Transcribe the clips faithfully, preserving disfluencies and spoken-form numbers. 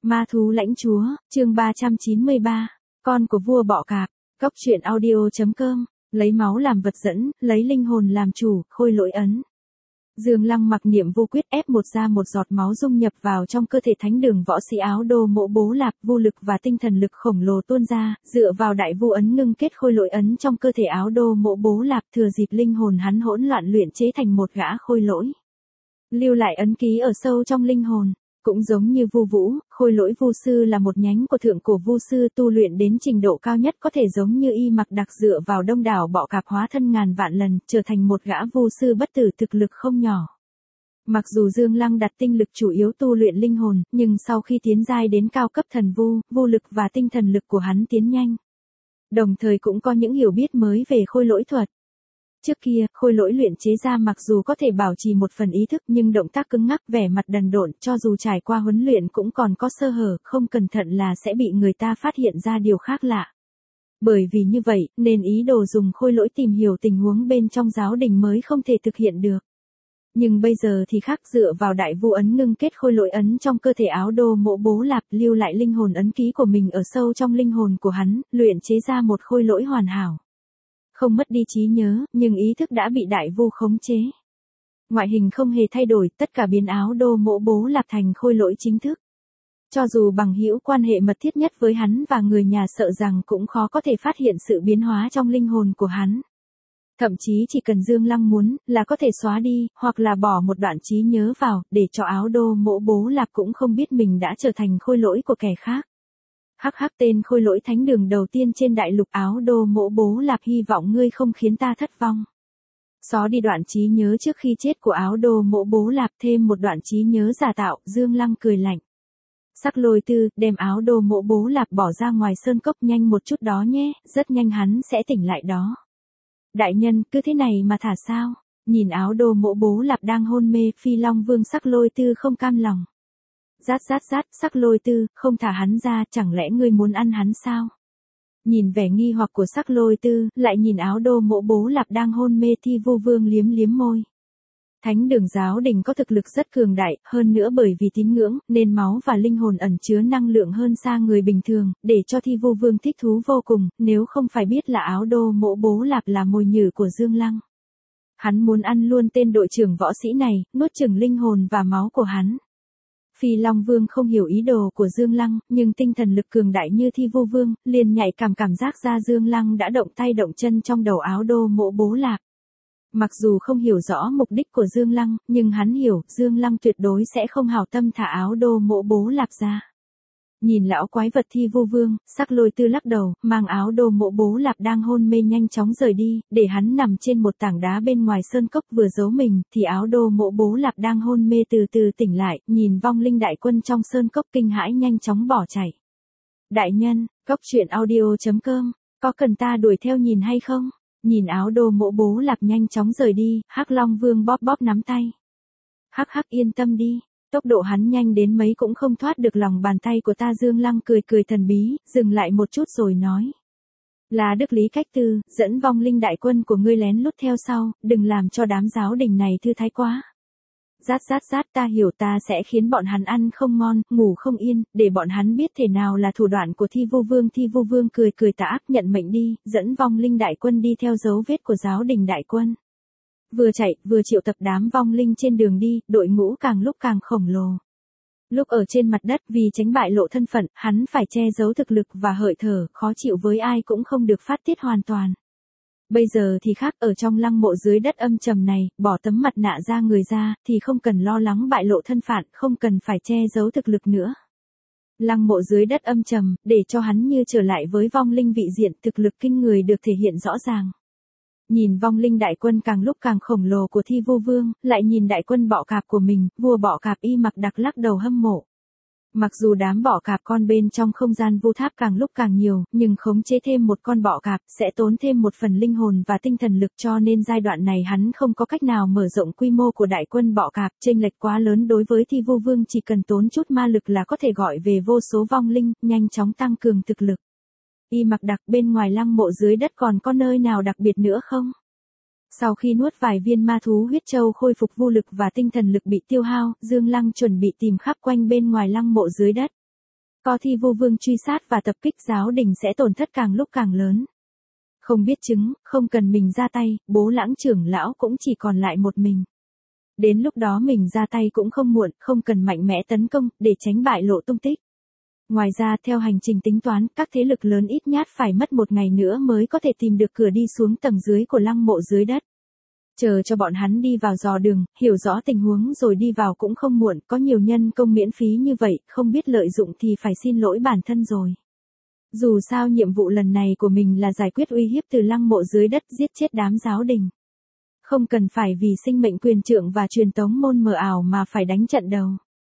Ma thú lãnh chúa, chương ba trăm chín mươi ba, con của vua bọ cạp, cốc truyện audio chấm com, lấy máu làm vật dẫn, lấy linh hồn làm chủ, khôi lỗi ấn. Dương Lăng mặc niệm vô quyết ép một ra một giọt máu dung nhập vào trong cơ thể thánh đường võ sĩ áo đô mộ bố lạp, vô lực và tinh thần lực khổng lồ tuôn ra, dựa vào đại vu ấn ngưng kết khôi lỗi ấn trong cơ thể áo đô mộ bố lạp, thừa dịp linh hồn hắn hỗn loạn luyện chế thành một gã khôi lỗi. Lưu lại ấn ký ở sâu trong linh hồn. Cũng giống như vu vũ, khôi lỗi vu sư là một nhánh của thượng cổ vu sư tu luyện đến trình độ cao nhất có thể giống như y mặc đặc dựa vào đông đảo bọ cạp hóa thân ngàn vạn lần, trở thành một gã vu sư bất tử thực lực không nhỏ. Mặc dù Dương Lăng đặt tinh lực chủ yếu tu luyện linh hồn, nhưng sau khi tiến giai đến cao cấp thần vu, vô lực và tinh thần lực của hắn tiến nhanh. Đồng thời cũng có những hiểu biết mới về khôi lỗi thuật. Trước kia, khôi lỗi luyện chế ra mặc dù có thể bảo trì một phần ý thức nhưng động tác cứng ngắc, vẻ mặt đần độn, cho dù trải qua huấn luyện cũng còn có sơ hở, không cẩn thận là sẽ bị người ta phát hiện ra điều khác lạ. Bởi vì như vậy, nên ý đồ dùng khôi lỗi tìm hiểu tình huống bên trong giáo đình mới không thể thực hiện được. Nhưng bây giờ thì khác, dựa vào đại vu ấn ngưng kết khôi lỗi ấn trong cơ thể áo đô mộ bố lạp, lưu lại linh hồn ấn ký của mình ở sâu trong linh hồn của hắn, luyện chế ra một khôi lỗi hoàn hảo. Không mất đi trí nhớ, nhưng ý thức đã bị đại vu khống chế. Ngoại hình không hề thay đổi, tất cả biến áo đô mộ bố lạp thành khôi lỗi chính thức. Cho dù bằng hữu quan hệ mật thiết nhất với hắn và người nhà sợ rằng cũng khó có thể phát hiện sự biến hóa trong linh hồn của hắn. Thậm chí chỉ cần Dương Lăng muốn, là có thể xóa đi, hoặc là bỏ một đoạn trí nhớ vào, để cho áo đô mộ bố lạp cũng không biết mình đã trở thành khôi lỗi của kẻ khác. Hắc hắc, tên khôi lỗi thánh đường đầu tiên trên đại lục áo đô mộ bố lạp, hy vọng ngươi không khiến ta thất vong. Xóa đi đoạn trí nhớ trước khi chết của áo đô mộ bố lạp, thêm một đoạn trí nhớ giả tạo, Dương Lăng cười lạnh. Sắc Lôi Tư, đem áo đô mộ bố lạp bỏ ra ngoài sơn cốc, nhanh một chút đó nhé, rất nhanh hắn sẽ tỉnh lại đó. Đại nhân, cứ thế này mà thả sao? Nhìn áo đô mộ bố lạp đang hôn mê, Phi Long Vương Sắc Lôi Tư không cam lòng. Rát rát rát, Sắc Lôi Tư, không thả hắn ra, chẳng lẽ ngươi muốn ăn hắn sao? Nhìn vẻ nghi hoặc của Sắc Lôi Tư, lại nhìn áo đô mộ bố lạp đang hôn mê, Thi Vu Vương liếm liếm môi. Thánh đường giáo đình có thực lực rất cường đại, hơn nữa bởi vì tín ngưỡng, nên máu và linh hồn ẩn chứa năng lượng hơn xa người bình thường, để cho Thi Vu Vương thích thú vô cùng, nếu không phải biết là áo đô mộ bố lạp là mồi nhử của Dương Lăng. Hắn muốn ăn luôn tên đội trưởng võ sĩ này, nuốt chửng linh hồn và máu của hắn. Phi Long Vương không hiểu ý đồ của Dương Lăng, nhưng tinh thần lực cường đại như Thi Vu Vương, liền nhạy cảm cảm giác ra Dương Lăng đã động tay động chân trong đầu áo đô mộ bố lạp. Mặc dù không hiểu rõ mục đích của Dương Lăng, nhưng hắn hiểu, Dương Lăng tuyệt đối sẽ không hảo tâm thả áo đô mộ bố lạp ra. Nhìn lão quái vật Thi Vu Vương, Sắc Lôi Tư lắc đầu, mang áo đô mộ bố lạp đang hôn mê nhanh chóng rời đi, để hắn nằm trên một tảng đá bên ngoài sơn cốc vừa giấu mình, thì áo đô mộ bố lạp đang hôn mê từ từ tỉnh lại, nhìn vong linh đại quân trong sơn cốc kinh hãi nhanh chóng bỏ chạy. Đại nhân, cốc truyện audio chấm com, có cần ta đuổi theo nhìn hay không? Nhìn áo đô mộ bố lạp nhanh chóng rời đi, Hắc Long Vương bóp bóp nắm tay. Hắc hắc, yên tâm đi, tốc độ hắn nhanh đến mấy cũng không thoát được lòng bàn tay của ta. Dương Lăng cười cười thần bí, dừng lại một chút rồi nói. Là Đức Lý Cách Tư, dẫn vong linh đại quân của ngươi lén lút theo sau, đừng làm cho đám giáo đình này thư thái quá. Rát rát rát, ta hiểu, ta sẽ khiến bọn hắn ăn không ngon, ngủ không yên, để bọn hắn biết thể nào là thủ đoạn của Thi Vu Vương. Thi Vu Vương cười cười tà ác, nhận mệnh đi, dẫn vong linh đại quân đi theo dấu vết của giáo đình đại quân. Vừa chạy, vừa triệu tập đám vong linh trên đường đi, đội ngũ càng lúc càng khổng lồ. Lúc ở trên mặt đất, vì tránh bại lộ thân phận, hắn phải che giấu thực lực và hợi thở, khó chịu với ai cũng không được phát tiết hoàn toàn. Bây giờ thì khác, ở trong lăng mộ dưới đất âm trầm này, bỏ tấm mặt nạ ra người ra, thì không cần lo lắng bại lộ thân phận, không cần phải che giấu thực lực nữa. Lăng mộ dưới đất âm trầm, để cho hắn như trở lại với vong linh vị diện, thực lực kinh người được thể hiện rõ ràng. Nhìn vong linh đại quân càng lúc càng khổng lồ của Thi Vu Vương, lại nhìn đại quân bọ cạp của mình, vua bọ cạp y mặc đặc lắc đầu hâm mộ. Mặc dù đám bọ cạp con bên trong không gian vu tháp càng lúc càng nhiều, nhưng khống chế thêm một con bọ cạp sẽ tốn thêm một phần linh hồn và tinh thần lực, cho nên giai đoạn này hắn không có cách nào mở rộng quy mô của đại quân bọ cạp, chênh lệch quá lớn đối với Thi Vu Vương, chỉ cần tốn chút ma lực là có thể gọi về vô số vong linh, nhanh chóng tăng cường thực lực. Y mặc đặc, bên ngoài lăng mộ dưới đất còn có nơi nào đặc biệt nữa không? Sau khi nuốt vài viên ma thú huyết châu khôi phục vô lực và tinh thần lực bị tiêu hao, Dương Lăng chuẩn bị tìm khắp quanh bên ngoài lăng mộ dưới đất. Có thi vu vương truy sát và tập kích giáo đình sẽ tổn thất càng lúc càng lớn. Không biết chứng, không cần mình ra tay, bố Lãng trưởng lão cũng chỉ còn lại một mình. Đến lúc đó mình ra tay cũng không muộn, không cần mạnh mẽ tấn công, để tránh bại lộ tung tích. Ngoài ra, theo hành trình tính toán, các thế lực lớn ít nhất phải mất một ngày nữa mới có thể tìm được cửa đi xuống tầng dưới của lăng mộ dưới đất. Chờ cho bọn hắn đi vào dò đường, hiểu rõ tình huống rồi đi vào cũng không muộn, có nhiều nhân công miễn phí như vậy, không biết lợi dụng thì phải xin lỗi bản thân rồi. Dù sao nhiệm vụ lần này của mình là giải quyết uy hiếp từ lăng mộ dưới đất, giết chết đám giáo đình. Không cần phải vì sinh mệnh quyền trượng và truyền tống môn mờ ảo mà phải đánh trận đầu.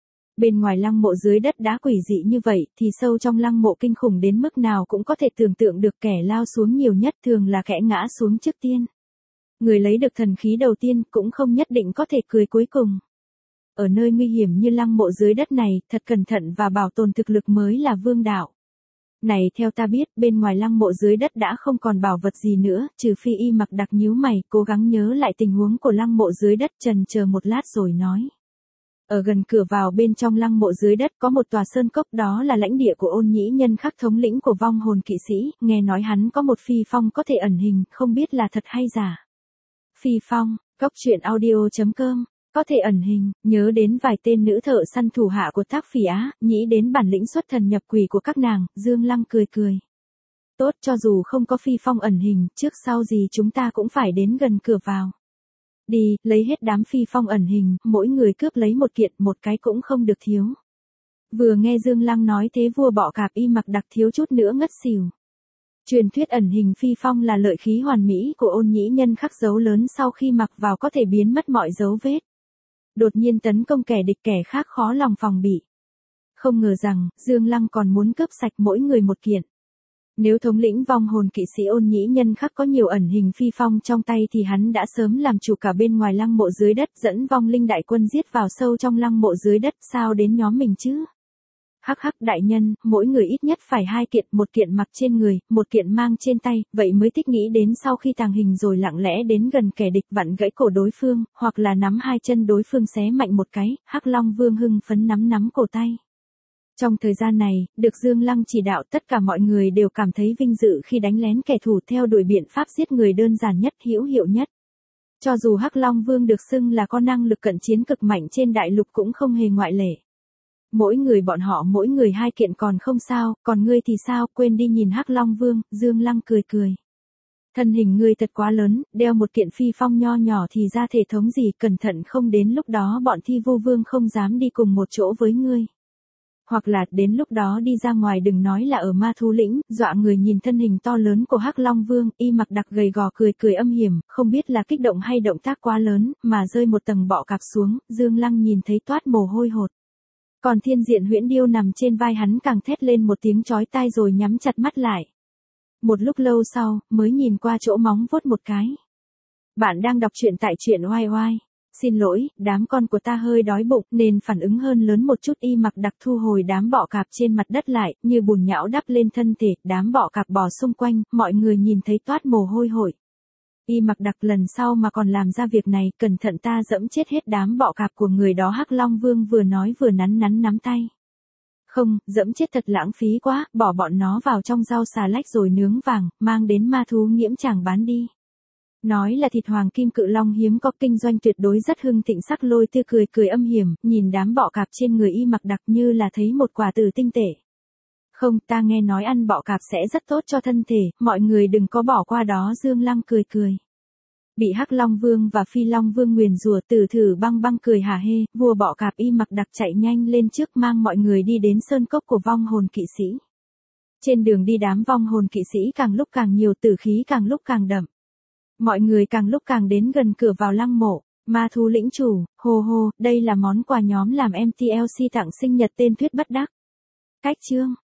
Bên ngoài lăng mộ dưới đất đã quỷ dị như vậy, thì sâu trong lăng mộ kinh khủng đến mức nào cũng có thể tưởng tượng được, kẻ lao xuống nhiều nhất thường là kẻ ngã xuống trước tiên. Người lấy được thần khí đầu tiên cũng không nhất định có thể cười cuối cùng. Ở nơi nguy hiểm như lăng mộ dưới đất này, thật cẩn thận và bảo tồn thực lực mới là vương đạo. Này theo ta biết, bên ngoài lăng mộ dưới đất đã không còn bảo vật gì nữa, trừ phi Y Mặc Đặc nhíu mày, cố gắng nhớ lại tình huống của lăng mộ dưới đất, trần chờ một lát rồi nói. Ở gần cửa vào bên trong lăng mộ dưới đất có một tòa sơn cốc, đó là lãnh địa của Ôn Nhĩ Nhân Khắc, thống lĩnh của vong hồn kỵ sĩ, nghe nói hắn có một phi phong có thể ẩn hình, không biết là thật hay giả. Phi phong, Cốc truyện audio chấm com, có thể ẩn hình, nhớ đến vài tên nữ thợ săn thủ hạ của Thác Phỉ Á, nghĩ đến bản lĩnh xuất thần nhập quỷ của các nàng, Dương Lăng cười cười. Tốt, cho dù không có phi phong ẩn hình, trước sau gì chúng ta cũng phải đến gần cửa vào. Đi, lấy hết đám phi phong ẩn hình, mỗi người cướp lấy một kiện, một cái cũng không được thiếu. Vừa nghe Dương Lăng nói thế, vua bọ cạp Y Mặc Đặc thiếu chút nữa ngất xỉu. Truyền thuyết ẩn hình phi phong là lợi khí hoàn mỹ của Ôn Nhĩ Nhân Khắc, dấu lớn sau khi mặc vào có thể biến mất mọi dấu vết. Đột nhiên tấn công kẻ địch, kẻ khác khó lòng phòng bị. Không ngờ rằng, Dương Lăng còn muốn cướp sạch mỗi người một kiện. Nếu thống lĩnh vong hồn kỵ sĩ Ôn Nhĩ Nhân Khắc có nhiều ẩn hình phi phong trong tay thì hắn đã sớm làm chủ cả bên ngoài lăng mộ dưới đất, dẫn vong linh đại quân giết vào sâu trong lăng mộ dưới đất, sao đến nhóm mình chứ? Hắc hắc đại nhân, mỗi người ít nhất phải hai kiện, một kiện mặc trên người, một kiện mang trên tay, vậy mới thích nghĩ đến sau khi tàng hình rồi lặng lẽ đến gần kẻ địch, vặn gãy cổ đối phương, hoặc là nắm hai chân đối phương xé mạnh một cái. Hắc Long Vương hưng phấn nắm nắm cổ tay. Trong thời gian này, được Dương Lăng chỉ đạo, tất cả mọi người đều cảm thấy vinh dự khi đánh lén kẻ thù theo đuổi biện pháp giết người đơn giản nhất, hữu hiệu nhất. Cho dù Hắc Long Vương được xưng là có năng lực cận chiến cực mạnh trên đại lục cũng không hề ngoại lệ. Mỗi người bọn họ mỗi người hai kiện còn không sao, còn ngươi thì sao, quên đi nhìn Hắc Long Vương. Dương Lăng cười cười. Thân hình ngươi thật quá lớn, đeo một kiện phi phong nho nhỏ thì ra thể thống gì, cẩn thận không đến lúc đó bọn thi vu vương không dám đi cùng một chỗ với ngươi. Hoặc là, đến lúc đó đi ra ngoài đừng nói là ở ma thú lĩnh, dọa người. Nhìn thân hình to lớn của Hắc Long Vương, Y Mặc Đặc gầy gò cười cười âm hiểm, không biết là kích động hay động tác quá lớn, mà rơi một tầng bọ cạp xuống, Dương Lăng nhìn thấy toát mồ hôi hột. Còn Thiên Diện Huyễn Điêu nằm trên vai hắn càng thét lên một tiếng chói tai rồi nhắm chặt mắt lại. Một lúc lâu sau, mới nhìn qua chỗ móng vuốt một cái. Bạn đang đọc truyện tại truyện oai oai. Xin lỗi, đám con của ta hơi đói bụng nên phản ứng hơn lớn một chút. Y Mặc Đặc thu hồi đám bọ cạp trên mặt đất lại, như bùn nhão đắp lên thân thể, đám bọ cạp bò xung quanh, mọi người nhìn thấy toát mồ hôi hổi. Y Mặc Đặc lần sau mà còn làm ra việc này, cẩn thận ta dẫm chết hết đám bọ cạp của người đó. Hắc Long Vương vừa nói vừa nắn nắn nắm tay. Không, dẫm chết thật lãng phí quá, bỏ bọn nó vào trong rau xà lách rồi nướng vàng, mang đến ma thú nghiễm tràng bán đi. Nói là thịt hoàng kim cự long hiếm có, kinh doanh tuyệt đối rất hưng thịnh. Sắc Lôi tươi cười cười âm hiểm, nhìn đám bọ cạp trên người Y Mặc Đặc như là thấy một quả tử tinh tệ. Không, ta nghe nói ăn bọ cạp sẽ rất tốt cho thân thể, mọi người đừng có bỏ qua đó. Dương Lăng cười cười. Bị Hắc Long Vương và Phi Long Vương nguyền rủa, Tử Thử băng băng cười hả hê, vua bọ cạp Y Mặc Đặc chạy nhanh lên trước mang mọi người đi đến sơn cốc của vong hồn kỵ sĩ. Trên đường đi đám vong hồn kỵ sĩ càng lúc càng nhiều, tử khí càng lúc càng đậm. Mọi người càng lúc càng đến gần cửa vào lăng mộ. Ma thú lĩnh chủ, hô hô, đây là món quà nhóm làm em tê lờ xê tặng sinh nhật tên Thuyết Bất Đắc. Cách chương